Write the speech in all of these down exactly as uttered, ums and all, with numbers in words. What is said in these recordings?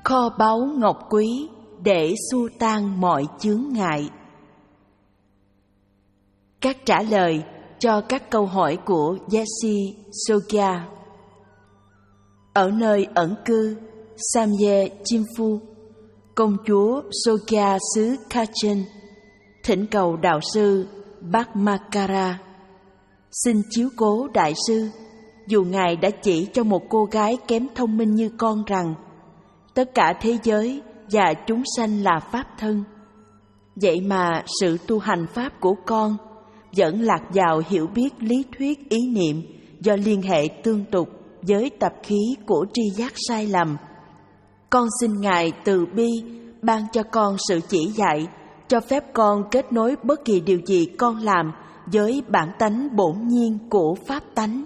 kho báu ngọc quý để xua tan mọi chướng ngại. Các trả lời cho các câu hỏi của Yeshe Sogya. Ở nơi ẩn cư Samye Chimfu, công chúa Sogya xứ Kachen thỉnh cầu đạo sư Bhakmakara: xin chiếu cố đại sư, dù ngài đã chỉ cho một cô gái kém thông minh như con rằng tất cả thế giới và chúng sanh là pháp thân, vậy mà sự tu hành pháp của con vẫn lạc vào hiểu biết lý thuyết ý niệm do liên hệ tương tục với tập khí của tri giác sai lầm. Con xin ngài từ bi ban cho con sự chỉ dạy, cho phép con kết nối bất kỳ điều gì con làm với bản tánh bổn nhiên của pháp tánh.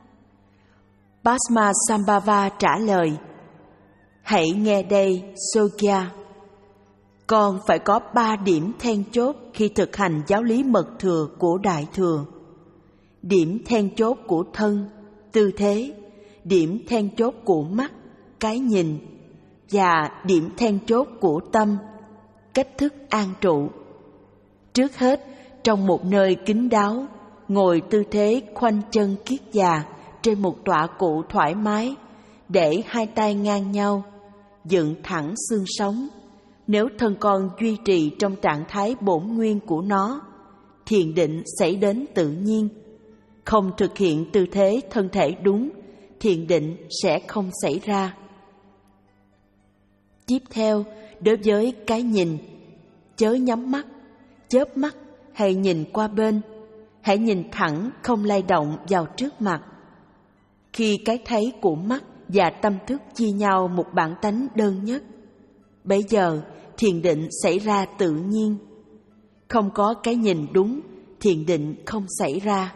Padmasambhava trả lời: hãy nghe đây Sogya, con phải có ba điểm then chốt khi thực hành giáo lý mật thừa của Đại Thừa. Điểm then chốt của thân, tư thế, điểm then chốt của mắt, cái nhìn, và điểm then chốt của tâm, cách thức an trụ. Trước hết, trong một nơi kín đáo, ngồi tư thế khoanh chân kiết già trên một tọa cụ thoải mái, để hai tay ngang nhau, dựng thẳng xương sống. Nếu thân con duy trì trong trạng thái bổn nguyên của nó, thiền định xảy đến tự nhiên. Không thực hiện tư thế thân thể đúng, thiền định sẽ không xảy ra. Tiếp theo, đối với cái nhìn, chớ nhắm mắt, chớp mắt hay nhìn qua bên. Hãy nhìn thẳng, không lay động vào trước mặt. Khi cái thấy của mắt và tâm thức chia nhau một bản tánh đơn nhất, bấy giờ thiền định xảy ra tự nhiên. Không có cái nhìn đúng, thiền định không xảy ra.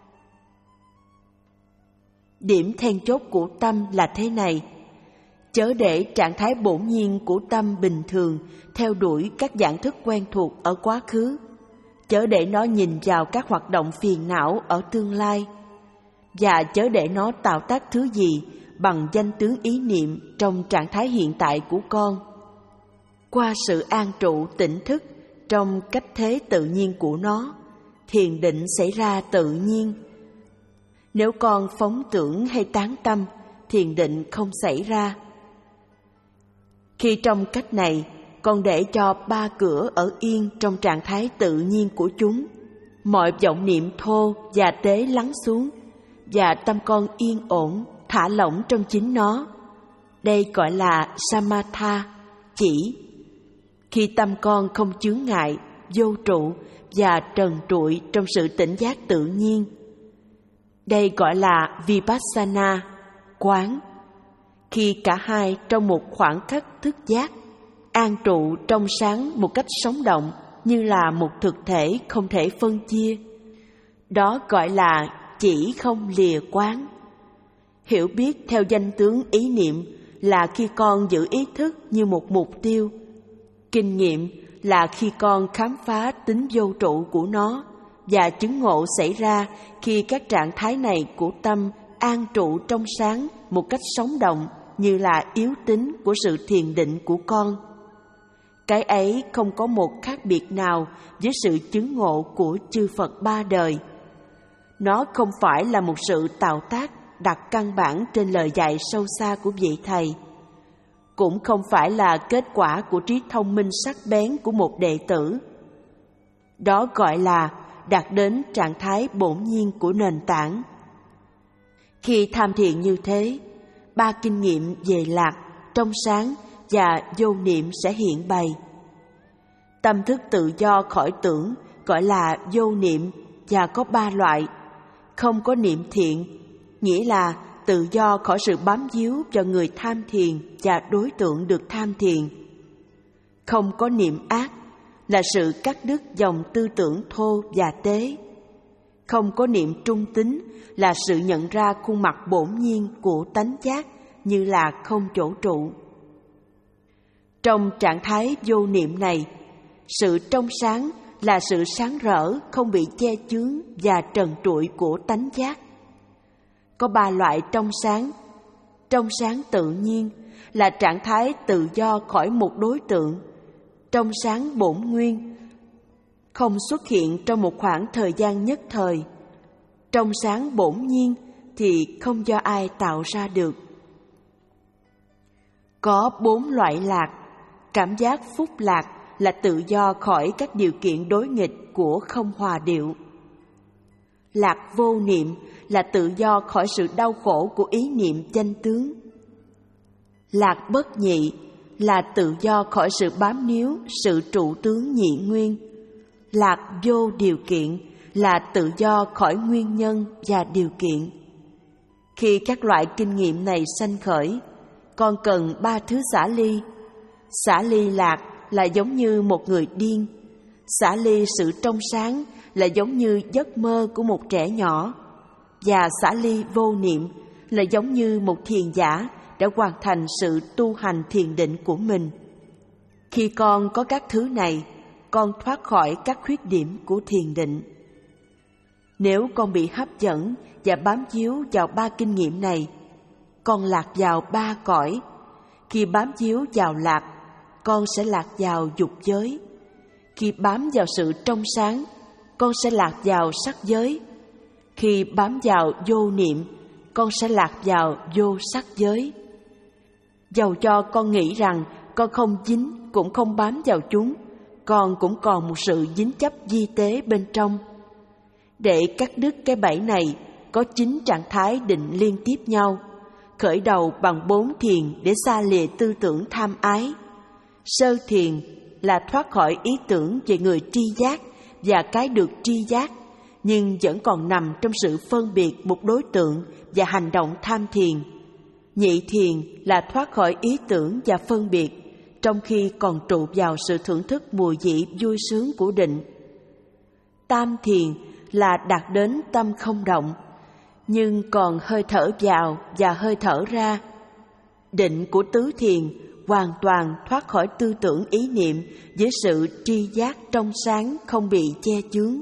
Điểm then chốt của tâm là thế này: chớ để trạng thái bổn nhiên của tâm bình thường theo đuổi các dạng thức quen thuộc ở quá khứ, chớ để nó nhìn vào các hoạt động phiền não ở tương lai, và chớ để nó tạo tác thứ gì bằng danh tướng ý niệm trong trạng thái hiện tại của con. Qua sự an trụ tỉnh thức trong cách thế tự nhiên của nó, thiền định xảy ra tự nhiên. Nếu con phóng tưởng hay tán tâm, thiền định không xảy ra. Khi trong cách này, con để cho ba cửa ở yên trong trạng thái tự nhiên của chúng, mọi vọng niệm thô và tế lắng xuống, và tâm con yên ổn, thả lỏng trong chính nó. Đây gọi là samatha, chỉ. Khi tâm con không chướng ngại, vô trụ và trần trụi trong sự tỉnh giác tự nhiên. Đây gọi là vipassana, quán. Khi cả hai trong một khoảng khắc thức giác, an trụ trong sáng một cách sống động như là một thực thể không thể phân chia. Đó gọi là chỉ không lìa quán. Hiểu biết theo danh tướng ý niệm là khi con giữ ý thức như một mục tiêu. Kinh nghiệm là khi con khám phá tính vô trụ của nó, và chứng ngộ xảy ra khi các trạng thái này của tâm an trụ trong sáng một cách sống động như là yếu tính của sự thiền định của con. Cái ấy không có một khác biệt nào với sự chứng ngộ của chư Phật ba đời. Nó không phải là một sự tạo tác đặt căn bản trên lời dạy sâu xa của vị thầy, cũng không phải là kết quả của trí thông minh sắc bén của một đệ tử. Đó gọi là đạt đến trạng thái bổn nhiên của nền tảng. Khi tham thiền như thế, ba kinh nghiệm về lạc, trong sáng và vô niệm sẽ hiện bày. Tâm thức tự do khỏi tưởng gọi là vô niệm và có ba loại. Không có niệm thiện, nghĩa là tự do khỏi sự bám víu cho người tham thiền và đối tượng được tham thiền. Không có niệm ác, là sự cắt đứt dòng tư tưởng thô và tế. Không có niệm trung tính, là sự nhận ra khuôn mặt bổn nhiên của tánh giác như là không chỗ trụ. Trong trạng thái vô niệm này, sự trong sáng là sự sáng rỡ không bị che chướng và trần trụi của tánh giác. Có ba loại trong sáng: Trong sáng tự nhiên là trạng thái tự do khỏi một đối tượng. Trong sáng bổn nguyên không xuất hiện trong một khoảng thời gian nhất thời. Trong sáng bổn nhiên thì không do ai tạo ra được. Có bốn loại lạc. Cảm giác phúc lạc là tự do khỏi các điều kiện đối nghịch của không hòa điệu. Lạc vô niệm là tự do khỏi sự đau khổ của ý niệm danh tướng. Lạc bất nhị là tự do khỏi sự bám níu sự trụ tướng nhị nguyên. Lạc vô điều kiện là tự do khỏi nguyên nhân và điều kiện. Khi các loại kinh nghiệm này sanh khởi, con cần ba thứ xả ly. Xả ly lạc là giống như một người điên. Xả ly sự trong sáng là giống như giấc mơ của một trẻ nhỏ. Và xả ly vô niệm là giống như một thiền giả đã hoàn thành sự tu hành thiền định của mình. Khi con có các thứ này, con thoát khỏi các khuyết điểm của thiền định. Nếu con bị hấp dẫn và bám víu vào ba kinh nghiệm này, con lạc vào ba cõi. Khi bám víu vào lạc, con sẽ lạc vào dục giới. Khi bám vào sự trong sáng, con sẽ lạc vào sắc giới. Khi bám vào vô niệm, con sẽ lạc vào vô sắc giới. Dầu cho con nghĩ rằng con không dính cũng không bám vào chúng, con cũng còn một sự dính chấp vi tế bên trong. Để cắt đứt cái bẫy này, có chín trạng thái định liên tiếp nhau, khởi đầu bằng bốn thiền để xa lìa tư tưởng tham ái. Sơ thiền là thoát khỏi ý tưởng về người tri giác và cái được tri giác, nhưng vẫn còn nằm trong sự phân biệt một đối tượng và hành động tham thiền. Nhị thiền là thoát khỏi ý tưởng và phân biệt, trong khi còn trụ vào sự thưởng thức mùi vị vui sướng của định. Tam thiền là đạt đến tâm không động, nhưng còn hơi thở vào và hơi thở ra. Định của tứ thiền hoàn toàn thoát khỏi tư tưởng ý niệm với sự tri giác trong sáng không bị che chướng.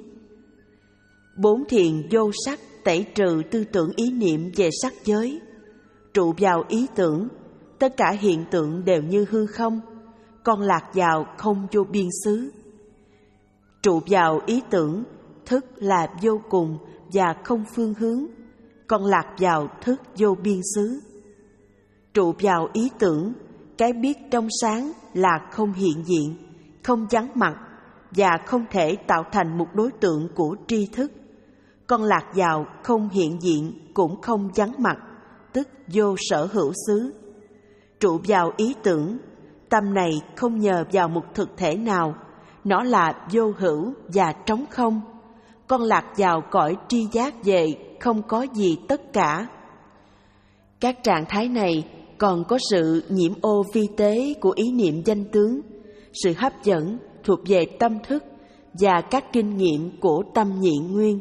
Bốn thiền vô sắc tẩy trừ tư tưởng ý niệm về sắc giới. Trụ vào ý tưởng, tất cả hiện tượng đều như hư không, con lạc vào không vô biên xứ. Trụ vào ý tưởng, thức là vô cùng và không phương hướng, con lạc vào thức vô biên xứ. Trụ vào ý tưởng, cái biết trong sáng là không hiện diện, không vắng mặt và không thể tạo thành một đối tượng của tri thức. Con lạc vào không hiện diện cũng không vắng mặt, tức vô sở hữu xứ. Trụ vào ý tưởng, tâm này không nhờ vào một thực thể nào, nó là vô hữu và trống không. Con lạc vào cõi tri giác về không có gì tất cả. Các trạng thái này còn có sự nhiễm ô vi tế của ý niệm danh tướng, sự hấp dẫn thuộc về tâm thức và các kinh nghiệm của tâm nhị nguyên.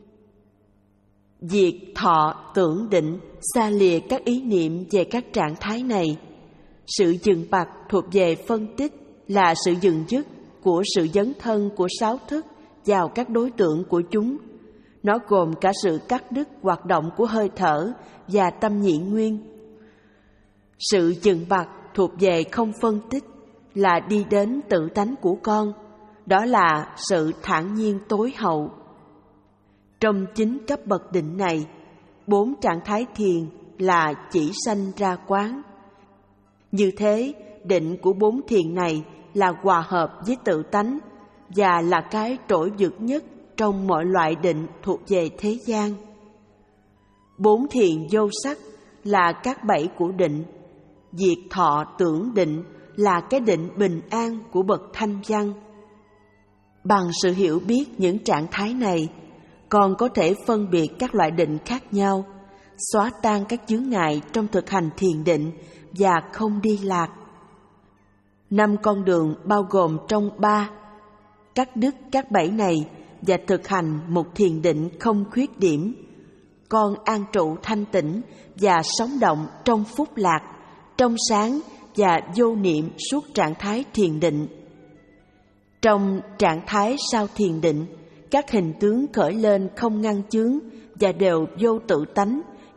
Diệt thọ tưởng định xa lìa các ý niệm về các trạng thái này. Sự dừng bặt thuộc về phân tích là sự dừng dứt của sự dấn thân của sáu thức vào các đối tượng của chúng. Nó gồm cả sự cắt đứt hoạt động của hơi thở và tâm nhị nguyên. Sự dừng bặt thuộc về không phân tích là đi đến tự tánh của con, đó là sự thản nhiên tối hậu. Trong chín cấp bậc định này, bốn trạng thái thiền là chỉ sanh ra quán. Như thế, định của bốn thiền này là hòa hợp với tự tánh và là cái trỗi vượt nhất trong mọi loại định thuộc về thế gian. Bốn thiền vô sắc là các bẫy của định. Diệt thọ tưởng định là cái định bình an của bậc thanh văn. Bằng sự hiểu biết những trạng thái này, con có thể phân biệt các loại định khác nhau, xóa tan các chướng ngại trong thực hành thiền định và không đi lạc. Năm con đường bao gồm trong ba, cắt đứt các bẫy này và thực hành một thiền định không khuyết điểm. Con an trụ thanh tĩnh và sống động trong phúc lạc, trong sáng và vô niệm suốt trạng thái thiền định. Trong trạng thái sau thiền định, các hình tướng khởi lên không ngăn chướng và đều vô tự tánh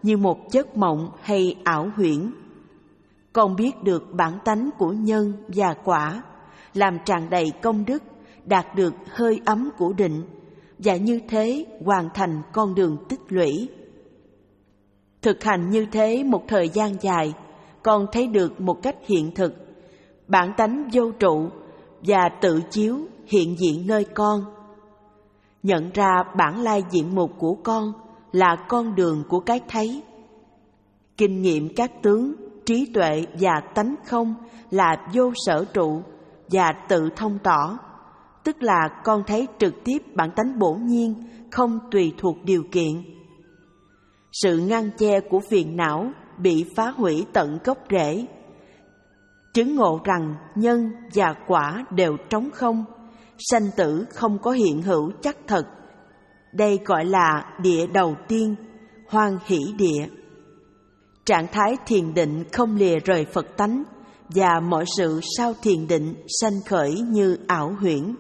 như một giấc mộng hay ảo huyễn. Con biết được bản tánh của nhân và quả, làm tràn đầy công đức, đạt được hơi ấm của định, và như thế hoàn thành con đường tích lũy. Thực hành như thế một thời gian dài, con thấy được một cách hiện thực bản tánh vô trụ và tự chiếu hiện diện nơi con. Nhận ra bản lai diện mục của con là con đường của cái thấy. Kinh nghiệm các tướng, trí tuệ và tánh không là vô sở trụ và tự thông tỏ, tức là con thấy trực tiếp bản tánh bổn nhiên, không tùy thuộc điều kiện. Sự ngăn che của phiền não bị phá hủy tận gốc rễ. Chứng ngộ rằng nhân và quả đều trống không, sanh tử không có hiện hữu chắc thật. Đây gọi là địa đầu tiên, hoan hỷ địa. Trạng thái thiền định không lìa rời Phật tánh, và mọi sự sau thiền định sanh khởi như ảo huyễn.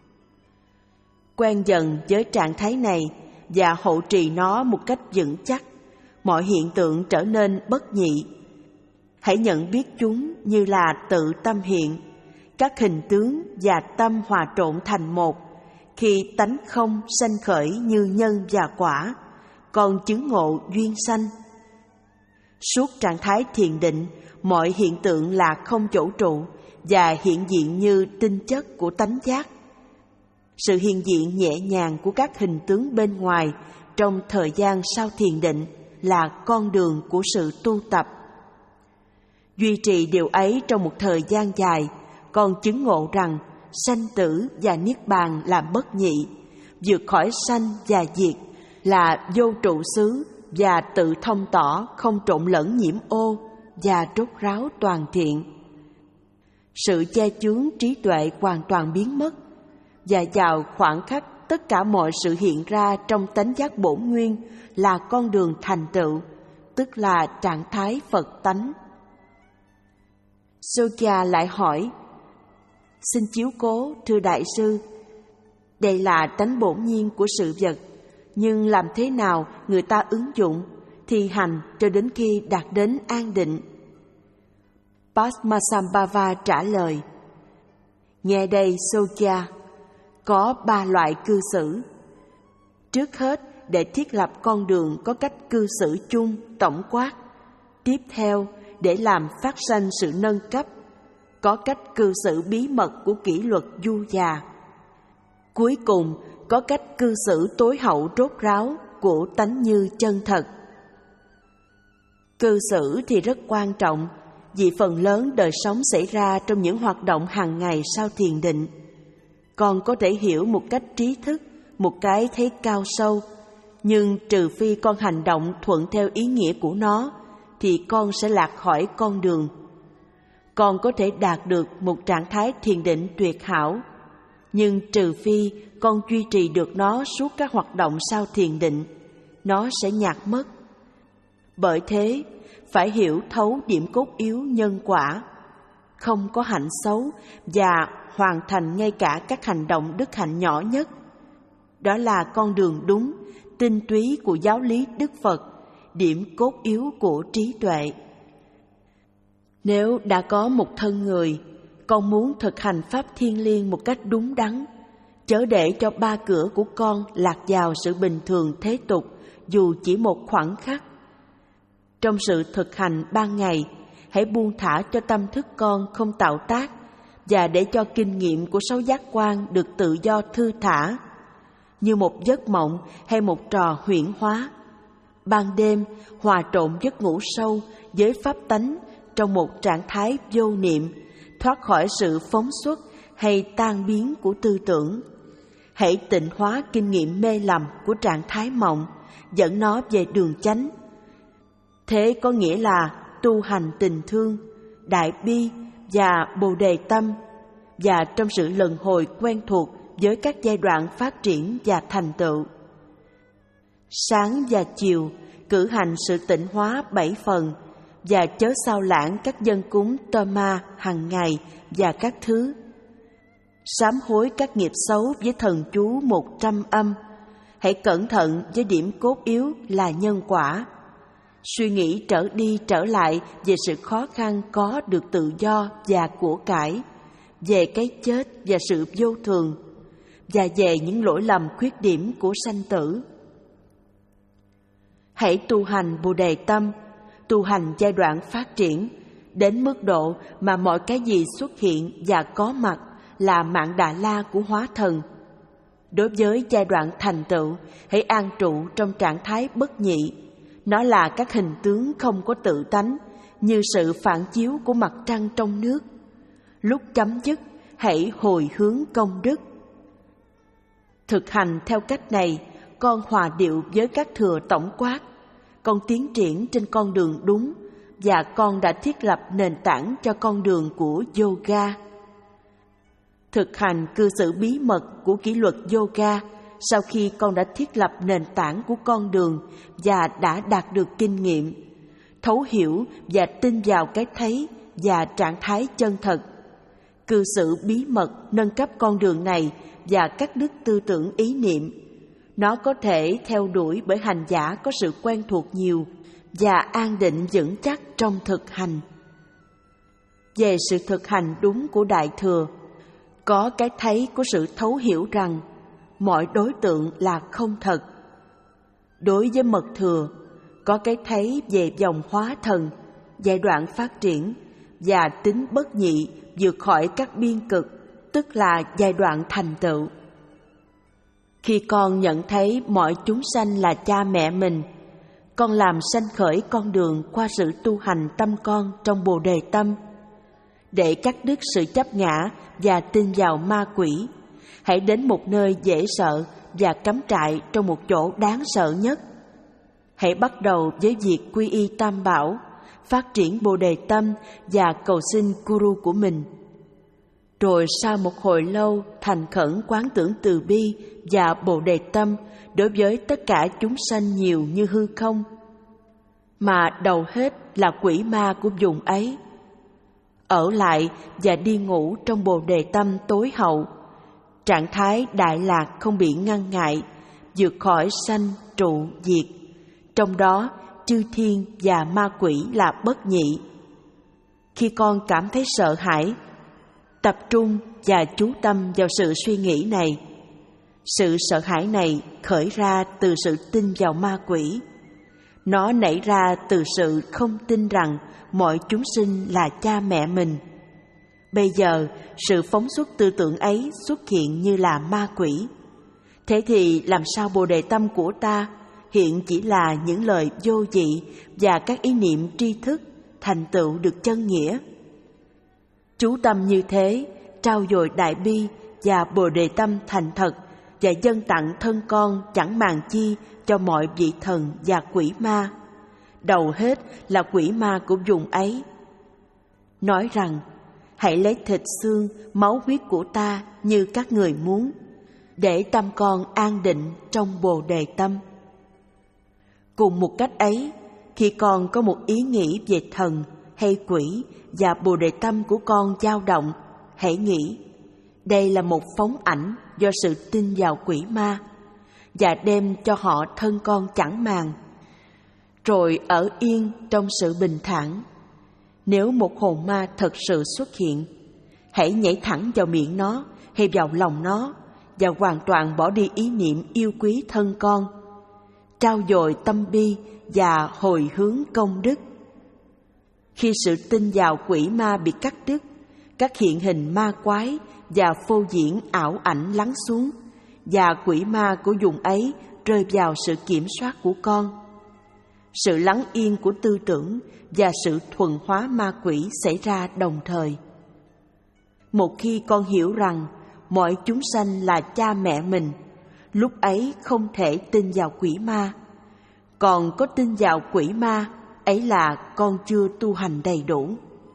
Quen dần với trạng thái này và hộ trì nó một cách vững chắc, mọi hiện tượng trở nên bất nhị. Hãy nhận biết chúng như là tự tâm hiện, các hình tướng và tâm hòa trộn thành một. Khi tánh không sanh khởi như nhân và quả, còn chứng ngộ duyên sanh. Suốt trạng thái thiền định, mọi hiện tượng là không chỗ trụ và hiện diện như tinh chất của tánh giác. Sự hiện diện nhẹ nhàng của các hình tướng bên ngoài trong thời gian sau thiền định là con đường của sự tu tập. Duy trì điều ấy trong một thời gian dài, con chứng ngộ rằng sanh tử và niết bàn là bất nhị, vượt khỏi sanh và diệt là vô trụ xứ và tự thông tỏ, không trộn lẫn nhiễm ô và rốt ráo toàn thiện. Sự che chướng trí tuệ hoàn toàn biến mất, và vào khoảng khắc tất cả mọi sự hiện ra trong tánh giác bổn nguyên là con đường thành tựu, tức là trạng thái Phật tánh. Sokya lại hỏi: Xin chiếu cố, thưa đại sư, đây là tánh bổn nhiên của sự vật, nhưng làm thế nào người ta ứng dụng, thi hành cho đến khi đạt đến an định? Padmasambhava trả lời: Nghe đây Sokya, có ba loại cư xử. Trước hết, để thiết lập con đường có cách cư xử chung, tổng quát. Tiếp theo, để làm phát sanh sự nâng cấp, có cách cư xử bí mật của kỷ luật du già. Cuối cùng, có cách cư xử tối hậu rốt ráo của tánh như chân thật. Cư xử thì rất quan trọng, vì phần lớn đời sống xảy ra trong những hoạt động hàng ngày sau thiền định. Con có thể hiểu một cách trí thức, một cái thấy cao sâu, nhưng trừ phi con hành động thuận theo ý nghĩa của nó, thì con sẽ lạc khỏi con đường. Con có thể đạt được một trạng thái thiền định tuyệt hảo, nhưng trừ phi con duy trì được nó suốt các hoạt động sau thiền định, nó sẽ nhạt mất. Bởi thế, phải hiểu thấu điểm cốt yếu nhân quả, không có hạnh xấu và hoàn thành ngay cả các hành động đức hạnh nhỏ nhất. Đó là con đường đúng, tinh túy của giáo lý Đức Phật, điểm cốt yếu của trí tuệ. Nếu đã có một thân người, con muốn thực hành pháp thiêng liêng một cách đúng đắn, chớ để cho ba cửa của con lạc vào sự bình thường thế tục dù chỉ một khoảnh khắc. Trong sự thực hành ban ngày, hãy buông thả cho tâm thức con không tạo tác và để cho kinh nghiệm của sáu giác quan được tự do thư thả, như một giấc mộng hay một trò huyễn hóa. Ban đêm, hòa trộn giấc ngủ sâu với pháp tánh trong một trạng thái vô niệm, thoát khỏi sự phóng xuất hay tan biến của tư tưởng. Hãy tịnh hóa kinh nghiệm mê lầm của trạng thái mộng, dẫn nó về đường chánh. Thế có nghĩa là tu hành tình thương, đại bi và bồ đề tâm, và trong sự lần hồi quen thuộc với các giai đoạn phát triển và thành tựu. Sáng và chiều cử hành sự tịnh hóa bảy phần, và chớ sao lãng các dân cúng Toma hàng ngày và các thứ. Sám hối các nghiệp xấu với thần chú một trăm âm. Hãy cẩn thận với điểm cốt yếu là nhân quả. Suy nghĩ trở đi trở lại về sự khó khăn có được tự do và của cải, về cái chết và sự vô thường, và về những lỗi lầm khuyết điểm của sanh tử. Hãy tu hành Bồ Đề Tâm, tu hành giai đoạn phát triển, đến mức độ mà mọi cái gì xuất hiện và có mặt là Mạn Đà La của hóa thần. Đối với giai đoạn thành tựu, hãy an trụ trong trạng thái bất nhị. Nó là các hình tướng không có tự tánh, như sự phản chiếu của mặt trăng trong nước. Lúc chấm dứt, hãy hồi hướng công đức. Thực hành theo cách này, con hòa điệu với các thừa tổng quát. Con tiến triển trên con đường đúng, và con đã thiết lập nền tảng cho con đường của yoga. Thực hành cư xử bí mật của kỷ luật yoga sau khi con đã thiết lập nền tảng của con đường và đã đạt được kinh nghiệm, thấu hiểu và tin vào cái thấy và trạng thái chân thật. Cư xử bí mật nâng cấp con đường này và các đức tư tưởng ý niệm. Nó có thể theo đuổi bởi hành giả có sự quen thuộc nhiều và an định vững chắc trong thực hành. Về sự thực hành đúng của Đại Thừa, có cái thấy của sự thấu hiểu rằng mọi đối tượng là không thật. Đối với Mật Thừa, có cái thấy về dòng hóa thần, giai đoạn phát triển và tính bất nhị vượt khỏi các biên cực, tức là giai đoạn thành tựu. Khi con nhận thấy mọi chúng sanh là cha mẹ mình, con làm sanh khởi con đường qua sự tu hành tâm con trong Bồ Đề Tâm. Để cắt đứt sự chấp ngã và tin vào ma quỷ, hãy đến một nơi dễ sợ và cắm trại trong một chỗ đáng sợ nhất. Hãy bắt đầu với việc quy y Tam Bảo, phát triển Bồ Đề Tâm và cầu xin Guru của mình. Rồi sau một hồi lâu thành khẩn quán tưởng từ bi và Bồ Đề Tâm đối với tất cả chúng sanh nhiều như hư không, mà đầu hết là quỷ ma của vùng ấy. Ở lại và đi ngủ trong Bồ Đề Tâm tối hậu, trạng thái đại lạc không bị ngăn ngại, vượt khỏi sanh trụ diệt. Trong đó, chư thiên và ma quỷ là bất nhị. Khi con cảm thấy sợ hãi, tập trung và chú tâm vào sự suy nghĩ này. Sự sợ hãi này khởi ra từ sự tin vào ma quỷ. Nó nảy ra từ sự không tin rằng mọi chúng sinh là cha mẹ mình. Bây giờ, sự phóng xuất tư tưởng ấy xuất hiện như là ma quỷ. Thế thì làm sao Bồ Đề Tâm của ta hiện chỉ là những lời vô dị và các ý niệm tri thức thành tựu được chân nghĩa? Chú tâm như thế, trao dồi đại bi và Bồ Đề Tâm thành thật và dâng tặng thân con chẳng màng chi cho mọi vị thần và quỷ ma. Đầu hết là quỷ ma của vùng ấy. Nói rằng, hãy lấy thịt xương, máu huyết của ta như các người muốn, để tâm con an định trong Bồ Đề Tâm. Cùng một cách ấy, khi con có một ý nghĩ về thần hay quỷ và Bồ Đề Tâm của con dao động, hãy nghĩ, đây là một phóng ảnh do sự tin vào quỷ ma, và đem cho họ thân con chẳng màng. Rồi ở yên trong sự bình thản. Nếu một hồn ma thật sự xuất hiện, hãy nhảy thẳng vào miệng nó hay vào lòng nó và hoàn toàn bỏ đi ý niệm yêu quý thân con. Trao dồi tâm bi và hồi hướng công đức. Khi sự tin vào quỷ ma bị cắt đứt, các hiện hình ma quái và phô diễn ảo ảnh lắng xuống, và quỷ ma của vùng ấy rơi vào sự kiểm soát của con. Sự lắng yên của tư tưởng và sự thuần hóa ma quỷ xảy ra đồng thời. Một khi con hiểu rằng mọi chúng sanh là cha mẹ mình, lúc ấy không thể tin vào quỷ ma. Còn có tin vào quỷ ma, ấy là con chưa tu hành đầy đủ.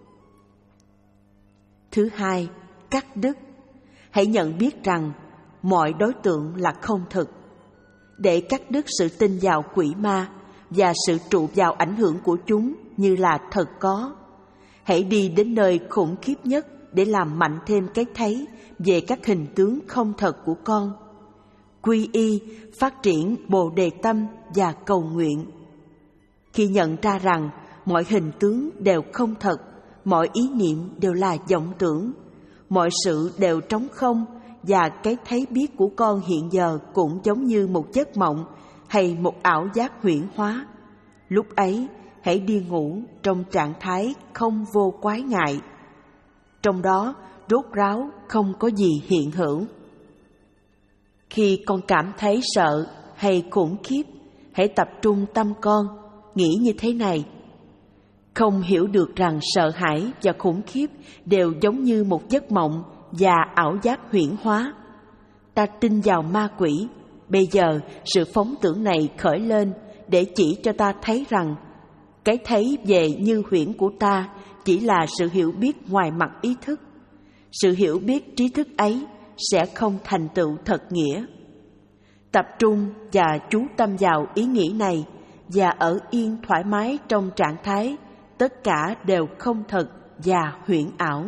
Thứ hai, cắt đứt. Hãy nhận biết rằng mọi đối tượng là không thực. Để cắt đứt sự tin vào quỷ ma và sự trụ vào ảnh hưởng của chúng như là thật có, hãy đi đến nơi khủng khiếp nhất để làm mạnh thêm cái thấy về các hình tướng không thật của con. Quy y, phát triển Bồ Đề Tâm và cầu nguyện. Khi nhận ra rằng mọi hình tướng đều không thật, mọi ý niệm đều là vọng tưởng, mọi sự đều trống không, và cái thấy biết của con hiện giờ cũng giống như một giấc mộng hay một ảo giác huyễn hóa, lúc ấy hãy đi ngủ trong trạng thái không vô quái ngại. Trong đó rốt ráo không có gì hiện hữu. Khi con cảm thấy sợ hay khủng khiếp, hãy tập trung tâm con, nghĩ như thế này: không hiểu được rằng sợ hãi và khủng khiếp đều giống như một giấc mộng và ảo giác huyễn hóa. Ta tin vào ma quỷ. Bây giờ sự phóng tưởng này khởi lên để chỉ cho ta thấy rằng cái thấy về như huyễn của ta chỉ là sự hiểu biết ngoài mặt ý thức. Sự hiểu biết trí thức ấy sẽ không thành tựu thật nghĩa. Tập trung và chú tâm vào ý nghĩ này và ở yên thoải mái trong trạng thái tất cả đều không thật và huyễn ảo.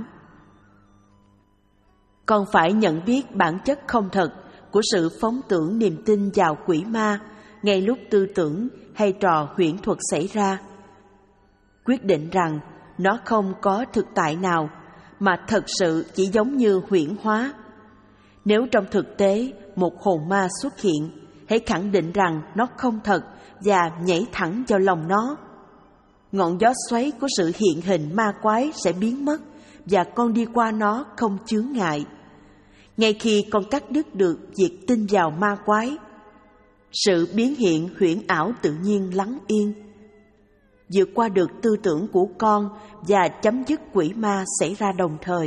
Con phải nhận biết bản chất không thật của sự phóng tưởng niềm tin vào quỷ ma ngay lúc tư tưởng hay trò huyễn thuật xảy ra. Quyết định rằng nó không có thực tại nào mà thật sự chỉ giống như huyễn hóa. Nếu trong thực tế một hồn ma xuất hiện, hãy khẳng định rằng nó không thật và nhảy thẳng vào lòng nó. Ngọn gió xoáy của sự hiện hình ma quái sẽ biến mất và con đi qua nó không chướng ngại. Ngay khi con cắt đứt được việc tin vào ma quái, sự biến hiện huyễn ảo tự nhiên lắng yên. Vượt qua được tư tưởng của con và chấm dứt quỷ ma xảy ra đồng thời.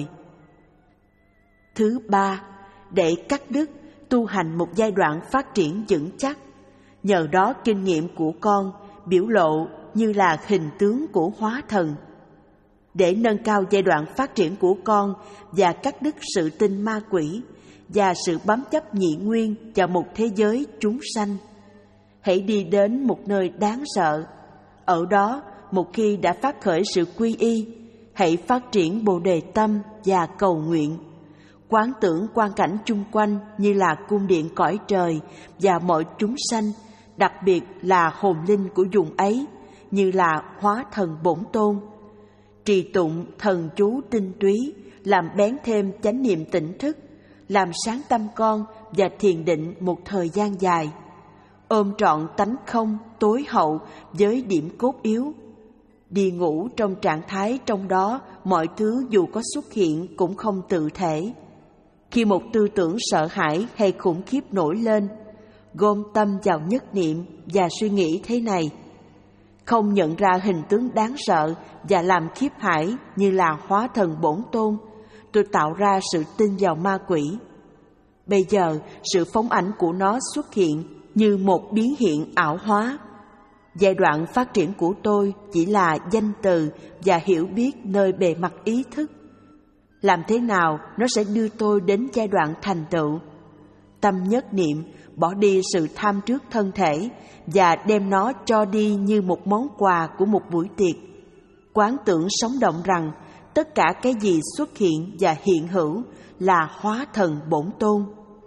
Thứ ba, để cắt đứt, tu hành một giai đoạn phát triển vững chắc. Nhờ đó kinh nghiệm của con biểu lộ như là hình tướng của hóa thần. Để nâng cao giai đoạn phát triển của con và cắt đứt sự tin ma quỷ và sự bám chấp nhị nguyên vào một thế giới chúng sanh, hãy đi đến một nơi đáng sợ. Ở đó, một khi đã phát khởi sự quy y, hãy phát triển bồ đề tâm và cầu nguyện. Quán tưởng quang cảnh chung quanh như là cung điện cõi trời và mọi chúng sanh, đặc biệt là hồn linh của vùng ấy, như là hóa thần bổn tôn. Trì tụng thần chú tinh túy, làm bén thêm chánh niệm tỉnh thức, làm sáng tâm con và thiền định một thời gian dài. Ôm trọn tánh không tối hậu với điểm cốt yếu. Đi ngủ trong trạng thái trong đó mọi thứ dù có xuất hiện cũng không tự thể. Khi một tư tưởng sợ hãi hay khủng khiếp nổi lên, gom tâm vào nhất niệm và suy nghĩ thế này: không nhận ra hình tướng đáng sợ và làm khiếp hãi như là hóa thần bổn tôn, tôi tạo ra sự tin vào ma quỷ. Bây giờ sự phóng ảnh của nó xuất hiện như một biến hiện ảo hóa. Giai đoạn phát triển của tôi chỉ là danh từ và hiểu biết nơi bề mặt ý thức. Làm thế nào nó sẽ đưa tôi đến giai đoạn thành tựu? Tâm nhất niệm bỏ đi sự tham trước thân thể và đem nó cho đi như một món quà của một buổi tiệc. Quán tưởng sống động rằng tất cả cái gì xuất hiện và hiện hữu là hóa thần bổn tôn.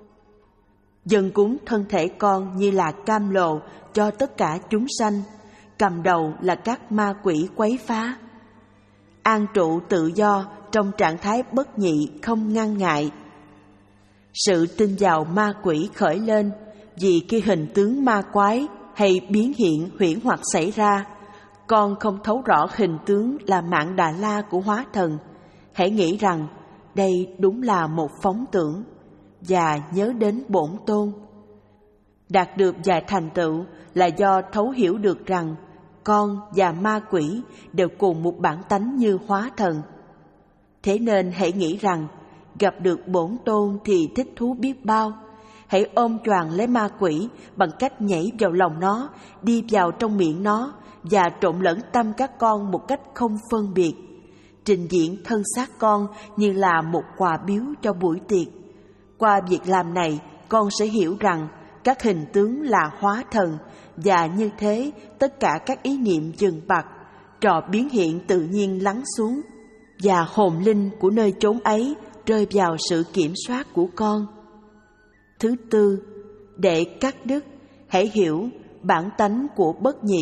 Dâng cúng thân thể con như là cam lồ cho tất cả chúng sanh, cầm đầu là các ma quỷ quấy phá. An trụ tự do trong trạng thái bất nhị không ngăn ngại. Sự tin vào ma quỷ khởi lên vì khi hình tướng ma quái hay biến hiện huyễn hoặc xảy ra, con không thấu rõ hình tướng là mạng Đà La của hóa thần. Hãy nghĩ rằng đây đúng là một phóng tưởng và nhớ đến bổn tôn. Đạt được vài thành tựu là do thấu hiểu được rằng con và ma quỷ đều cùng một bản tánh như hóa thần. Thế nên hãy nghĩ rằng gặp được bổn tôn thì thích thú biết bao. Hãy ôm choàng lấy ma quỷ bằng cách nhảy vào lòng nó, đi vào trong miệng nó và trộn lẫn tâm các con một cách không phân biệt. Trình diễn thân xác con như là một quà biếu cho buổi tiệc. Qua việc làm này, con sẽ hiểu rằng các hình tướng là hóa thần và như thế tất cả các ý niệm dừng bặt, trò biến hiện tự nhiên lắng xuống và hồn linh của nơi chốn ấy rơi vào sự kiểm soát của con. Thứ tư, để cắt đứt, hãy hiểu bản tánh của bất nhị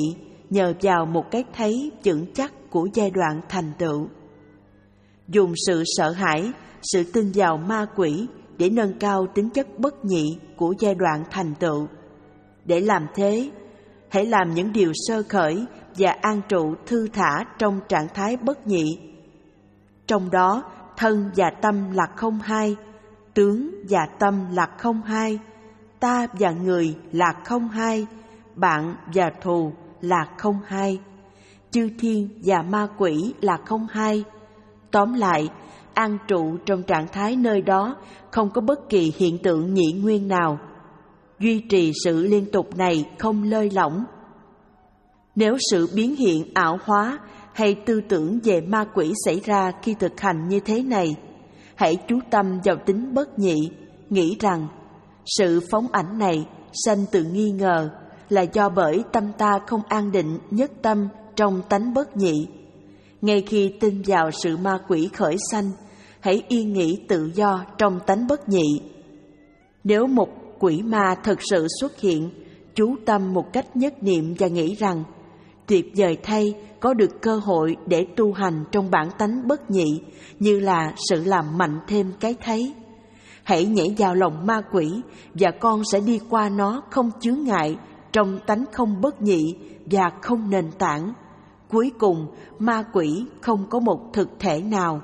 nhờ vào một cái thấy vững chắc của giai đoạn thành tựu. Dùng sự sợ hãi, sự tin vào ma quỷ để nâng cao tính chất bất nhị của giai đoạn thành tựu. Để làm thế, hãy làm những điều sơ khởi và an trụ thư thả trong trạng thái bất nhị. Trong đó, thân và tâm là không hai, tướng và tâm là không hai, ta và người là không hai, bạn và thù là không hai, chư thiên và ma quỷ là không hai. Tóm lại, an trụ trong trạng thái nơi đó không có bất kỳ hiện tượng nhị nguyên nào. Duy trì sự liên tục này không lơi lỏng. Nếu sự biến hiện ảo hóa hay tư tưởng về ma quỷ xảy ra khi thực hành như thế này, hãy chú tâm vào tính bất nhị, nghĩ rằng sự phóng ảnh này sanh từ nghi ngờ là do bởi tâm ta không an định nhất tâm trong tánh bất nhị. Ngay khi tin vào sự ma quỷ khởi sanh, hãy yên nghỉ tự do trong tánh bất nhị. Nếu một quỷ ma thực sự xuất hiện, chú tâm một cách nhất niệm và nghĩ rằng tuyệt vời thay có được cơ hội để tu hành trong bản tánh bất nhị, như là sự làm mạnh thêm cái thấy. Hãy nhảy vào lòng ma quỷ và con sẽ đi qua nó không chướng ngại trong tánh không bất nhị và không nền tảng. Cuối cùng, ma quỷ không có một thực thể nào.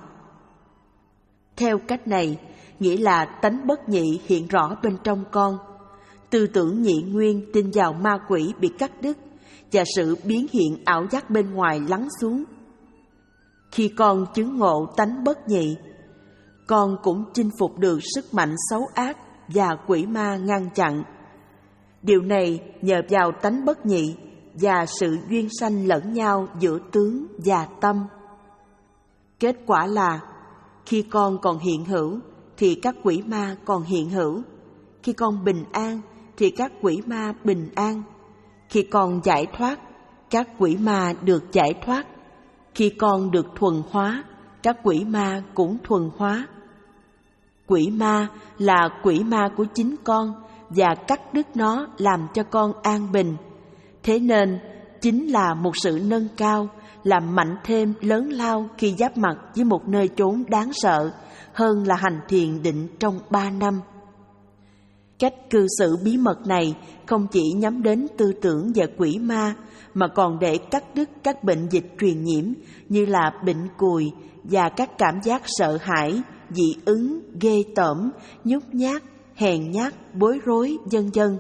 Theo cách này, nghĩa là tánh bất nhị hiện rõ bên trong con. Tư tưởng nhị nguyên tin vào ma quỷ bị cắt đứt và sự biến hiện ảo giác bên ngoài lắng xuống. Khi con chứng ngộ tánh bất nhị, con cũng chinh phục được sức mạnh xấu ác và quỷ ma ngăn chặn. Điều này nhờ vào tánh bất nhị và sự duyên sanh lẫn nhau giữa tướng và tâm. Kết quả là khi con còn hiện hữu thì các quỷ ma còn hiện hữu. Khi con bình an thì các quỷ ma bình an. Khi con giải thoát, các quỷ ma được giải thoát. Khi con được thuần hóa, các quỷ ma cũng thuần hóa. Quỷ ma là quỷ ma của chính con và cắt đứt nó làm cho con an bình. Thế nên, chính là một sự nâng cao, làm mạnh thêm lớn lao khi giáp mặt với một nơi chốn đáng sợ hơn là hành thiền định trong ba năm. Cách cư xử bí mật này không chỉ nhắm đến tư tưởng về quỷ ma, mà còn để cắt đứt các bệnh dịch truyền nhiễm như là bệnh cùi và các cảm giác sợ hãi, dị ứng, ghê tởm, nhút nhát, hèn nhát, bối rối, vân vân.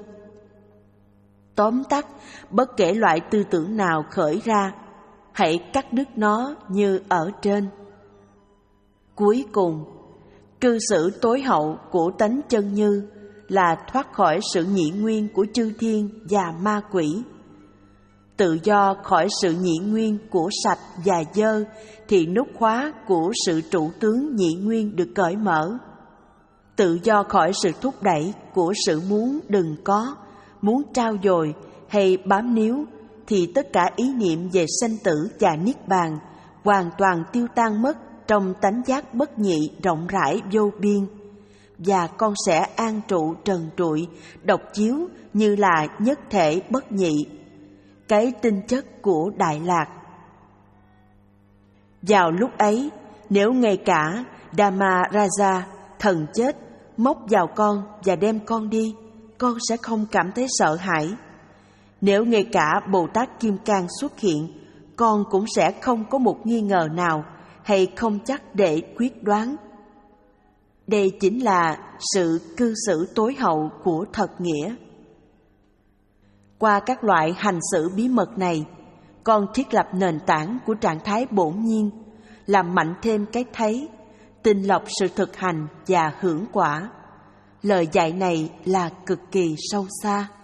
Tóm tắt, bất kể loại tư tưởng nào khởi ra, hãy cắt đứt nó như ở trên. Cuối cùng, cư xử tối hậu của tánh chân như là thoát khỏi sự nhị nguyên của chư thiên và ma quỷ. Tự do khỏi sự nhị nguyên của sạch và dơ thì nút khóa của sự trụ tướng nhị nguyên được cởi mở. Tự do khỏi sự thúc đẩy của sự muốn đừng có, muốn trao dồi hay bám níu thì tất cả ý niệm về sanh tử và niết bàn hoàn toàn tiêu tan mất trong tánh giác bất nhị rộng rãi vô biên, và con sẽ an trụ trần trụi, độc chiếu như là nhất thể bất nhị, cái tinh chất của Đại Lạc. Vào lúc ấy, nếu ngay cả Dhamma Raja, thần chết, móc vào con và đem con đi, con sẽ không cảm thấy sợ hãi. Nếu ngay cả Bồ Tát Kim Cang xuất hiện, con cũng sẽ không có một nghi ngờ nào hay không chắc để quyết đoán. Đây chính là sự cư xử tối hậu của thật nghĩa. Qua các loại hành xử bí mật này, con thiết lập nền tảng của trạng thái bổn nhiên, làm mạnh thêm cái thấy, tinh lọc sự thực hành và hưởng quả. Lời dạy này là cực kỳ sâu xa.